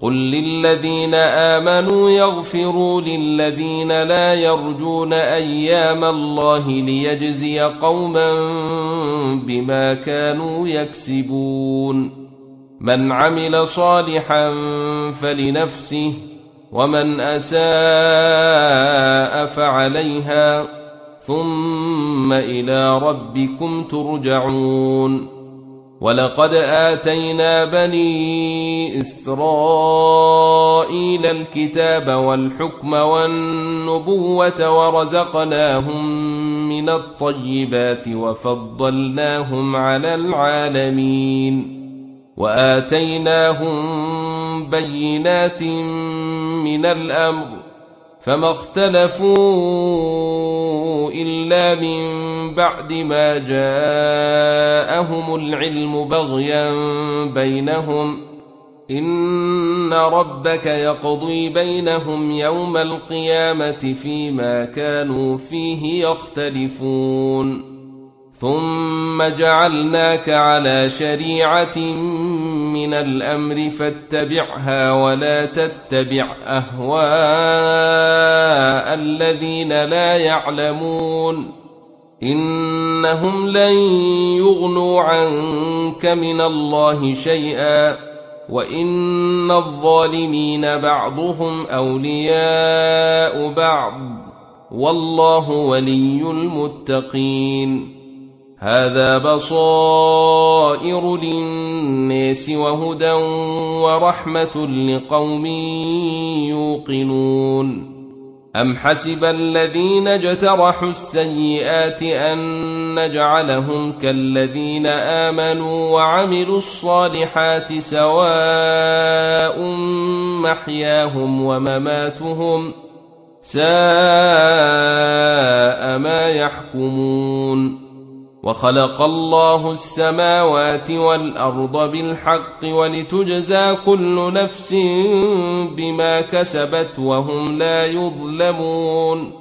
قل للذين آمنوا يغفروا للذين لا يرجون أيام الله ليجزي قوما بما كانوا يكسبون من عمل صالحا فلنفسه ومن أساء فعليها ثم إلى ربكم ترجعون ولقد آتينا بني إسرائيل الكتاب والحكم والنبوة ورزقناهم من الطيبات وفضلناهم على العالمين وآتيناهم بينات من الأمر فما اختلفوا إلا من بعد ما جاءهم العلم بغيا بينهم إن ربك يقضي بينهم يوم القيامة فيما كانوا فيه يختلفون ثم جعلناك على شريعة من الأمر فاتبعها ولا تتبع أهواء الذين لا يعلمون إنهم لن يغنوا عنك من الله شيئا وإن الظالمين بعضهم أولياء بعض والله ولي المتقين هذا بصائر للناس وهدى ورحمة لقوم يوقنون أم حسب الذين اجترحوا السيئات أن نجعلهم كالذين آمنوا وعملوا الصالحات سواء محياهم ومماتهم ساء ما يحكمون وخلق الله السماوات والأرض بالحق ولتجزى كل نفس بما كسبت وهم لا يظلمون